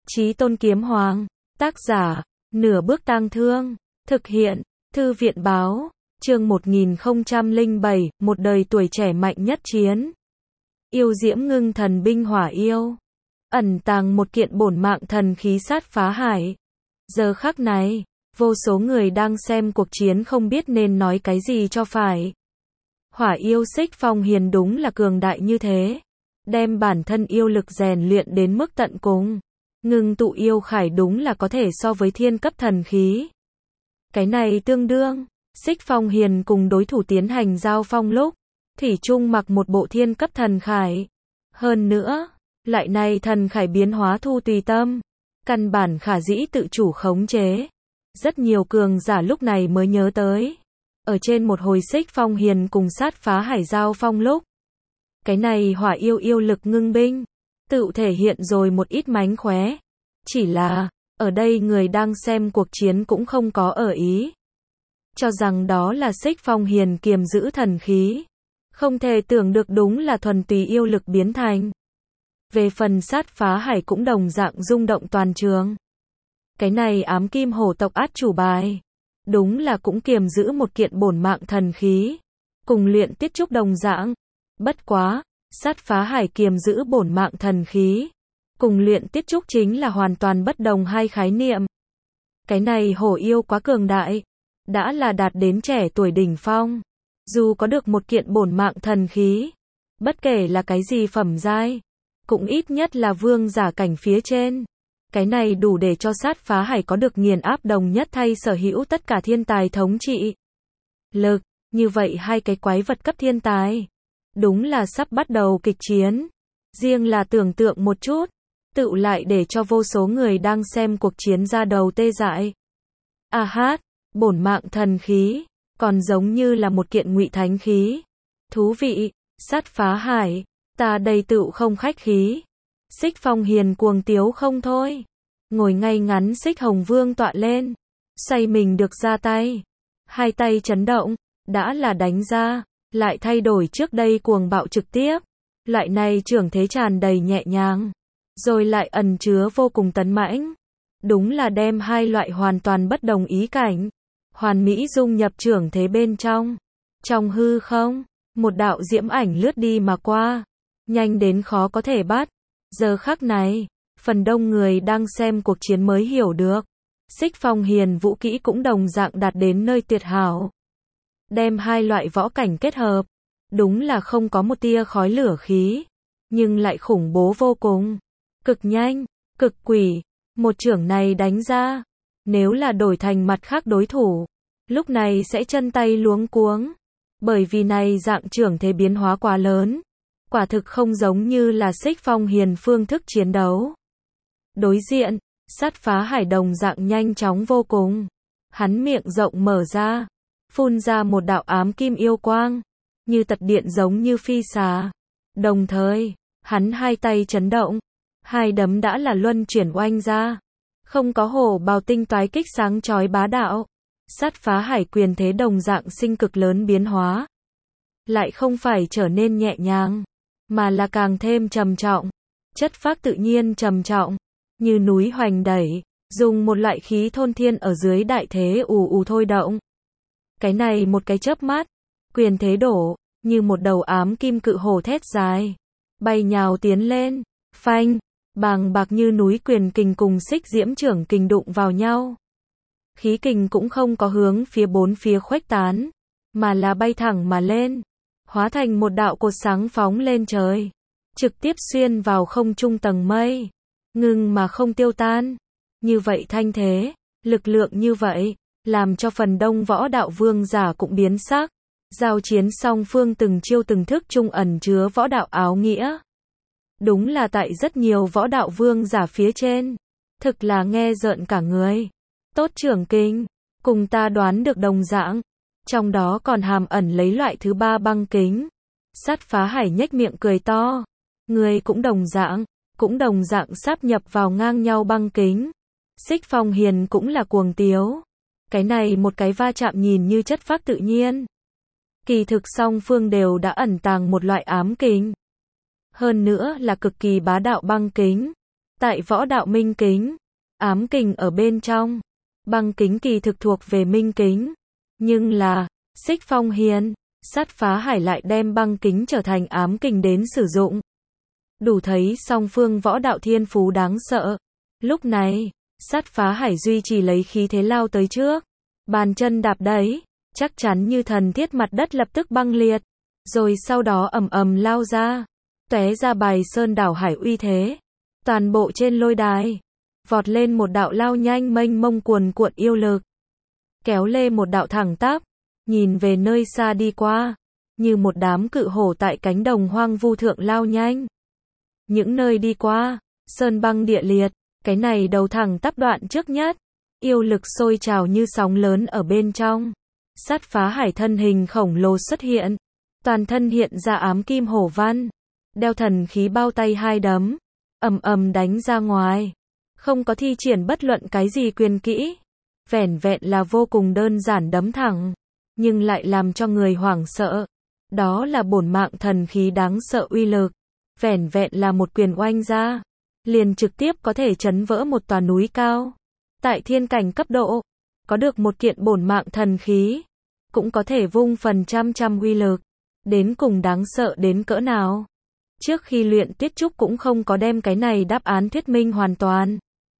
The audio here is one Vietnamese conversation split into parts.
Chí Tôn Kiếm Hoàng. Tác giả, Nửa Bước Tang Thương. Thực hiện, Thư viện Báo. Chương 1007, một đời tuổi trẻ mạnh nhất chiến. Yêu diễm ngưng thần binh hỏa yêu. Ẩn tàng một kiện bổn mạng thần khí sát phá hải. Giờ khắc này, vô số người đang xem cuộc chiến không biết nên nói cái gì cho phải. Hỏa yêu Xích Phong Hiền đúng là cường đại như thế. Đem bản thân yêu lực rèn luyện đến mức tận cùng. Ngưng tụ yêu khải đúng là có thể so với thiên cấp thần khí. Cái này tương đương, Xích Phong Hiền cùng đối thủ tiến hành giao phong lúc, thủy chung mặc một bộ thiên cấp thần khải. Hơn nữa, lại này thần khải biến hóa thu tùy tâm, căn bản khả dĩ tự chủ khống chế. Rất nhiều cường giả lúc này mới nhớ tới. Ở trên một hồi Xích Phong Hiền cùng sát phá hải giao phong lúc, cái này hỏa yêu yêu lực ngưng binh, tự thể hiện rồi một ít mánh khóe. Chỉ là, ở đây người đang xem cuộc chiến cũng không có ở ý. Cho rằng đó là Xích Phong Hiền kiềm giữ thần khí. Không thể tưởng được đúng là thuần túy yêu lực biến thành. Về phần sát phá hải cũng đồng dạng rung động toàn trường. Cái này ám kim hổ tộc át chủ bài. Đúng là cũng kiềm giữ một kiện bổn mạng thần khí. Cùng luyện tiết trúc đồng dạng. Bất quá, sát phá hải kiềm giữ bổn mạng thần khí. Cùng luyện tiết trúc chính là hoàn toàn bất đồng hai khái niệm. Cái này hổ yêu quá cường đại. Đã là đạt đến trẻ tuổi đỉnh phong. Dù có được một kiện bổn mạng thần khí. Bất kể là cái gì phẩm giai. Cũng ít nhất là vương giả cảnh phía trên. Cái này đủ để cho sát phá hải có được nghiền áp đồng nhất thay sở hữu tất cả thiên tài thống trị. Lực, như vậy hai cái quái vật cấp thiên tài. Đúng là sắp bắt đầu kịch chiến. Riêng là tưởng tượng một chút. Tự lại để cho vô số người đang xem cuộc chiến ra đầu tê dại. À hát, bổn mạng thần khí. Còn giống như là một kiện ngụy thánh khí. Thú vị, sát phá hải. Ta đây tựu không khách khí. Xích Phong Hiền cuồng tiếu không thôi. Ngồi ngay ngắn Xích Hồng Vương tọa lên. Xoay mình được ra tay. Hai tay chấn động. Đã là đánh ra. Lại thay đổi trước đây cuồng bạo trực tiếp. Loại này trưởng thế tràn đầy nhẹ nhàng. Rồi lại ẩn chứa vô cùng tấn mãnh. Đúng là đem hai loại hoàn toàn bất đồng ý cảnh. Hoàn mỹ dung nhập trưởng thế bên trong. Trong hư không, một đạo diễm ảnh lướt đi mà qua. Nhanh đến khó có thể bắt. Giờ khắc này, phần đông người đang xem cuộc chiến mới hiểu được. Xích Phong Hiền vũ kỹ cũng đồng dạng đạt đến nơi tuyệt hảo. Đem hai loại võ cảnh kết hợp. Đúng là không có một tia khói lửa khí. Nhưng lại khủng bố vô cùng. Cực nhanh, cực quỷ. Một chưởng này đánh ra. Nếu là đổi thành mặt khác đối thủ. Lúc này sẽ chân tay luống cuống. Bởi vì này dạng chưởng thế biến hóa quá lớn. Quả thực không giống như là Xích Phong Hiền phương thức chiến đấu. Đối diện, sát phá hải đồng dạng nhanh chóng vô cùng. Hắn miệng rộng mở ra. Phun ra một đạo ám kim yêu quang. Như tật điện giống như phi xà. Đồng thời, hắn hai tay chấn động. Hai đấm đã là luân chuyển oanh ra. Không có hổ bào tinh toái kích sáng chói bá đạo. Sát phá hải quyền thế đồng dạng sinh cực lớn biến hóa. Lại không phải trở nên nhẹ nhàng. Mà là càng thêm trầm trọng. Chất phác tự nhiên trầm trọng. Như núi hoành đẩy. Dùng một loại khí thôn thiên ở dưới đại thế ù ù thôi động. Cái này một cái chớp mắt. Quyền thế đổ. Như một đầu ám kim cự hổ thét dài. Bay nhào tiến lên. Phanh. Bàng bạc như núi quyền kình cùng xích diễm trưởng kình đụng vào nhau. Khí kình cũng không có hướng phía bốn phía khuếch tán. Mà là bay thẳng mà lên. Hóa thành một đạo cột sáng phóng lên trời. Trực tiếp xuyên vào không trung tầng mây. Ngừng mà không tiêu tan. Như vậy thanh thế, lực lượng như vậy, làm cho phần đông võ đạo vương giả cũng biến sắc. Giao chiến song phương từng chiêu từng thức chung ẩn chứa võ đạo áo nghĩa. Đúng là tại rất nhiều võ đạo vương giả phía trên. Thực là nghe rợn cả người. Tốt trưởng kinh, cùng ta đoán được đồng dạng. Trong đó còn hàm ẩn lấy loại thứ ba băng kính. Sát phá hải nhếch miệng cười to. Người cũng đồng dạng sáp nhập vào ngang nhau băng kính. Xích Phong Hiền cũng là cuồng tiếu. Cái này một cái va chạm nhìn như chất phác tự nhiên. Kỳ thực song phương đều đã ẩn tàng một loại ám kính. Hơn nữa là cực kỳ bá đạo băng kính. Tại võ đạo minh kính, ám kình ở bên trong. Băng kính kỳ thực thuộc về minh kính. Nhưng là, Xích Phong Hiên, Sát Phá Hải lại đem băng kính trở thành ám kình đến sử dụng. Đủ thấy song phương võ đạo thiên phú đáng sợ. Lúc này, Sát Phá Hải duy trì lấy khí thế lao tới trước. Bàn chân đạp đấy, chắc chắn như thần thiết mặt đất lập tức băng liệt. Rồi sau đó ầm ầm lao ra. Tóe ra bài sơn đảo hải uy thế. Toàn bộ trên lôi đài. Vọt lên một đạo lao nhanh mênh mông cuồn cuộn yêu lực. Kéo lê một đạo thẳng tắp. Nhìn về nơi xa đi qua. Như một đám cự hổ tại cánh đồng hoang vu thượng lao nhanh. Những nơi đi qua, sơn băng địa liệt. Cái này đầu thẳng tắp đoạn trước nhất. Yêu lực sôi trào như sóng lớn ở bên trong. Sát Phá Hải thân hình khổng lồ xuất hiện. Toàn thân hiện ra ám kim hổ văn. Đeo thần khí bao tay hai đấm. Ầm ầm đánh ra ngoài. Không có thi triển bất luận cái gì quyền kỹ. Vẻn vẹn là vô cùng đơn giản đấm thẳng. Nhưng lại làm cho người hoảng sợ. Đó là bổn mạng thần khí đáng sợ uy lực. Vẻn vẹn là một quyền oanh ra. Liền trực tiếp có thể chấn vỡ một tòa núi cao. Tại thiên cảnh cấp độ. Có được một kiện bổn mạng thần khí. Cũng có thể vung phần trăm uy lực. Đến cùng đáng sợ đến cỡ nào. Trước khi luyện Tuyết Trúc cũng không có đem cái này đáp án thuyết minh hoàn toàn.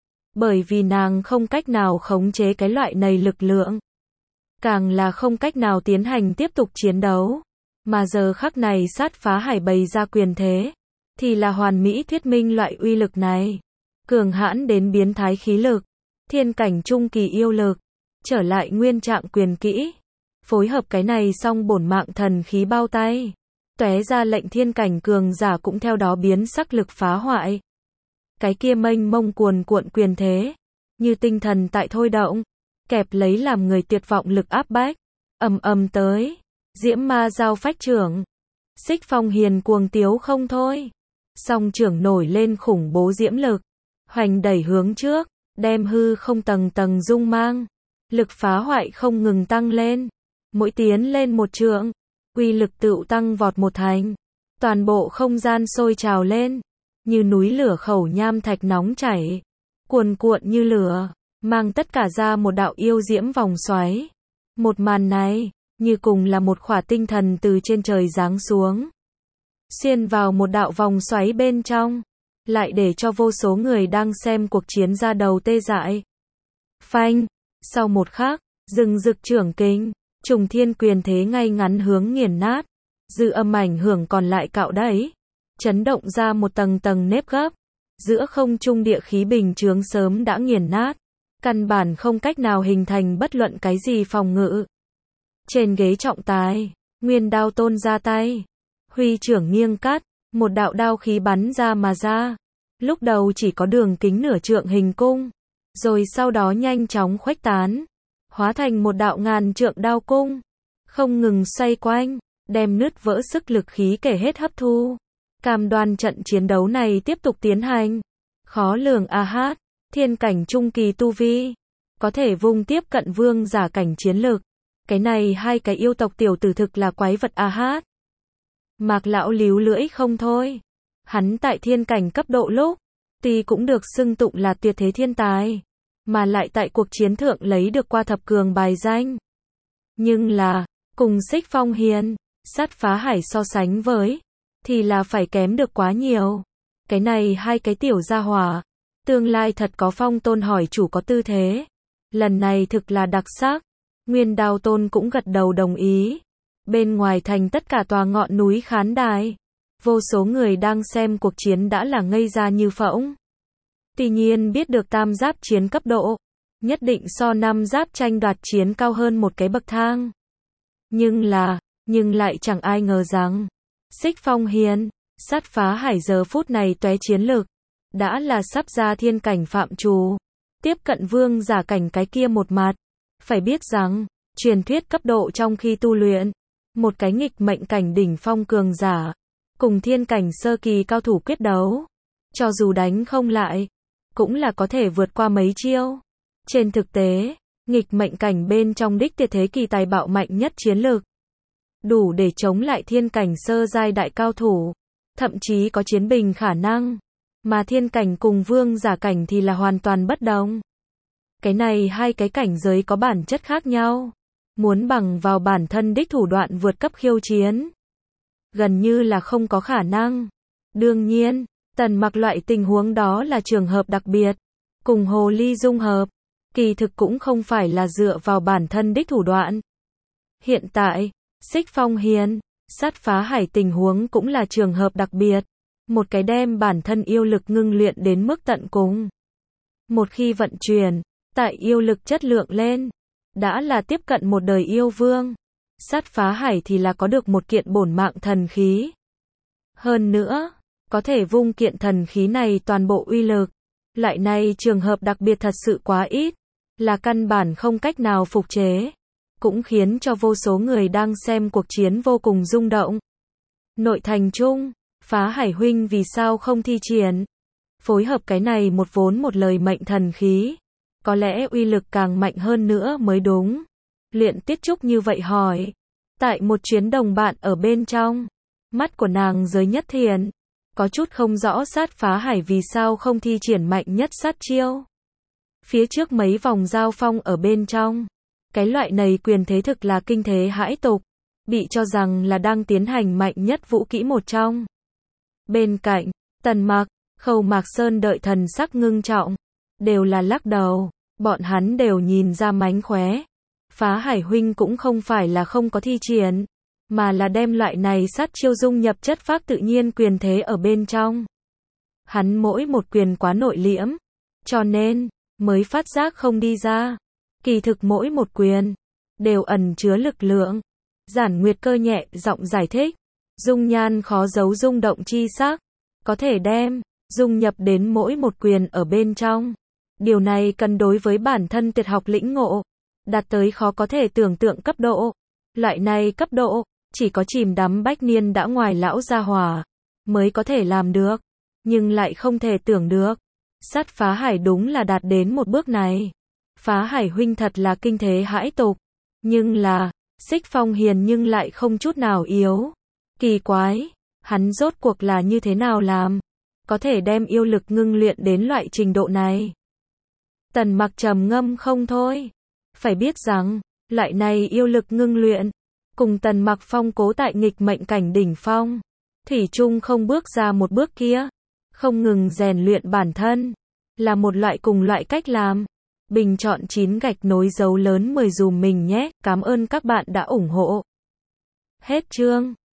Bởi vì nàng không cách nào khống chế cái loại này lực lượng. Càng là không cách nào tiến hành tiếp tục chiến đấu. Mà giờ khắc này Sát Phá Hải bày ra quyền thế. Thì là hoàn mỹ thuyết minh loại uy lực này. Cường hãn đến biến thái khí lực. Thiên cảnh trung kỳ yêu lực. Trở lại nguyên trạng quyền kỹ. Phối hợp cái này xong bổn mạng thần khí bao tay. Tóe ra lệnh thiên cảnh cường giả cũng theo đó biến sắc lực phá hoại. Cái kia mênh mông cuồn cuộn quyền thế. Như tinh thần tại thôi động. Kẹp lấy làm người tuyệt vọng lực áp bách. Ầm ầm tới. Diễm ma giao phách trưởng. Xích Phong Hiền cuồng tiếu không thôi. Song trưởng nổi lên khủng bố diễm lực. Hoành đẩy hướng trước. Đem hư không tầng tầng rung mang. Lực phá hoại không ngừng tăng lên. Mỗi tiến lên một trượng. Uy lực tựu tăng vọt một thành. Toàn bộ không gian sôi trào lên. Như núi lửa khẩu nham thạch nóng chảy. Cuồn cuộn như lửa. Mang tất cả ra một đạo yêu diễm vòng xoáy. Một màn này, như cùng là một khỏa tinh thần từ trên trời giáng xuống. Xuyên vào một đạo vòng xoáy bên trong. Lại để cho vô số người đang xem cuộc chiến ra đầu tê dại. Phanh. Sau một khắc, rừng rực trưởng kình. Trùng thiên quyền thế ngay ngắn hướng nghiền nát. Dư âm ảnh hưởng còn lại cạo đẩy. Chấn động ra một tầng tầng nếp gấp. Giữa không trung địa khí bình chướng sớm đã nghiền nát. Căn bản không cách nào hình thành bất luận cái gì phòng ngự. Trên ghế trọng tài, Nguyên Đao Tôn ra tay. Huy trưởng nghiêng cắt, một đạo đao khí bắn ra mà ra. Lúc đầu chỉ có đường kính nửa trượng hình cung. Rồi sau đó nhanh chóng khuếch tán. Hóa thành một đạo ngàn trượng đao cung. Không ngừng xoay quanh, đem nứt vỡ sức lực khí kể hết hấp thu. Cam đoan trận chiến đấu này tiếp tục tiến hành. Khó lường a hát, thiên cảnh trung kỳ tu vi. Có thể vung tiếp cận vương giả cảnh chiến lực. Cái này hai cái yêu tộc tiểu tử thực là quái vật a hát. Mạc lão líu lưỡi không thôi. Hắn tại thiên cảnh cấp độ lúc. Tuy cũng được xưng tụng là tuyệt thế thiên tài. Mà lại tại cuộc chiến thượng lấy được qua thập cường bài danh. Nhưng là, cùng Xích Phong Hiền, Sát Phá Hải so sánh với, thì là phải kém được quá nhiều. Cái này hai cái tiểu gia hỏa, tương lai thật có phong tôn hỏi chủ có tư thế. Lần này thực là đặc sắc. Nguyên Đao Tôn cũng gật đầu đồng ý. Bên ngoài thành tất cả tòa ngọn núi khán đài. Vô số người đang xem cuộc chiến đã là ngây ra như phỗng. Tuy nhiên biết được tam giáp chiến cấp độ, nhất định so năm giáp tranh đoạt chiến cao hơn một cái bậc thang. Nhưng lại chẳng ai ngờ rằng, Xích Phong Hiền, Sát Phá Hải giờ phút này tóe chiến lực, đã là sắp ra thiên cảnh phạm trù, tiếp cận vương giả cảnh cái kia một mặt. Phải biết rằng, truyền thuyết cấp độ trong khi tu luyện, một cái nghịch mệnh cảnh đỉnh phong cường giả, cùng thiên cảnh sơ kỳ cao thủ quyết đấu, cho dù đánh không lại, cũng là có thể vượt qua mấy chiêu. Trên thực tế, nghịch mệnh cảnh bên trong đích tuyệt thế kỳ tài bạo mạnh nhất chiến lược, đủ để chống lại thiên cảnh sơ giai đại cao thủ, thậm chí có chiến bình khả năng. mà thiên cảnh cùng vương giả cảnh thì là hoàn toàn bất đồng. Cái này hai cái cảnh giới có bản chất khác nhau. Muốn bằng vào bản thân đích thủ đoạn vượt cấp khiêu chiến, gần như là không có khả năng. Đương nhiên, Tần Mặc loại tình huống đó là trường hợp đặc biệt. Cùng hồ ly dung hợp, kỳ thực cũng không phải là dựa vào bản thân đích thủ đoạn. Hiện tại, Xích Phong Hiền, Sát Phá Hải tình huống cũng là trường hợp đặc biệt. Một cái đem bản thân yêu lực ngưng luyện đến mức tận cùng. Một khi vận chuyển, tại yêu lực chất lượng lên, đã là tiếp cận một đời yêu vương. Sát Phá Hải thì là có được một kiện bổn mạng thần khí. Hơn nữa, có thể vung kiện thần khí này toàn bộ uy lực. Loại này trường hợp đặc biệt thật sự quá ít, là căn bản không cách nào phục chế. Cũng khiến cho vô số người đang xem cuộc chiến vô cùng rung động. Nội thành trung, Phá Hải huynh vì sao không thi triển? Phối hợp cái này một vốn một lời mệnh thần khí. Có lẽ uy lực càng mạnh hơn nữa mới đúng. Luyện Tiết Trúc như vậy hỏi. Tại một chuyến đồng bạn ở bên trong, mắt của nàng giới nhất thiền. Có chút không rõ Sát Phá Hải vì sao không thi triển mạnh nhất sát chiêu. Phía trước mấy vòng giao phong ở bên trong, cái loại này quyền thế thực là kinh thế hãi tục, bị cho rằng là đang tiến hành mạnh nhất vũ kỹ một trong. Bên cạnh, Tần Mặc, Khâu Mạc Sơn đợi thần sắc ngưng trọng, đều là lắc đầu, bọn hắn đều nhìn ra mánh khóe. Phá Hải huynh cũng không phải là không có thi triển, mà là đem loại này sát chiêu dung nhập chất phác tự nhiên quyền thế ở bên trong. Hắn mỗi một quyền quá nội liễm, cho nên mới phát giác không đi ra. Kỳ thực mỗi một quyền đều ẩn chứa lực lượng. Giản Nguyệt Cơ nhẹ giọng giải thích, dung nhan khó giấu rung động chi sắc, có thể đem dung nhập đến mỗi một quyền ở bên trong. Điều này cần đối với bản thân tuyệt học lĩnh ngộ, đạt tới khó có thể tưởng tượng cấp độ. Loại này cấp độ, chỉ có chìm đắm bách niên đã ngoài lão gia hỏa mới có thể làm được, nhưng lại không thể tưởng được. Sát Phá Hải đúng là đạt đến một bước này. Phá Hải huynh thật là kinh thế hãi tục, nhưng là, Xích Phong Hiền nhưng lại không chút nào yếu. Kỳ quái, hắn rốt cuộc là như thế nào làm, có thể đem yêu lực ngưng luyện đến loại trình độ này. Tần Mặc trầm ngâm không thôi. Phải biết rằng, loại này yêu lực ngưng luyện, cùng Tần Mặc phong cố tại nghịch mệnh cảnh đỉnh phong, thủy chung không bước ra một bước kia, không ngừng rèn luyện bản thân, là một loại cùng loại cách làm. Bình chọn 9 gạch nối dấu lớn 10 dùm mình nhé, cảm ơn các bạn đã ủng hộ. Hết chương.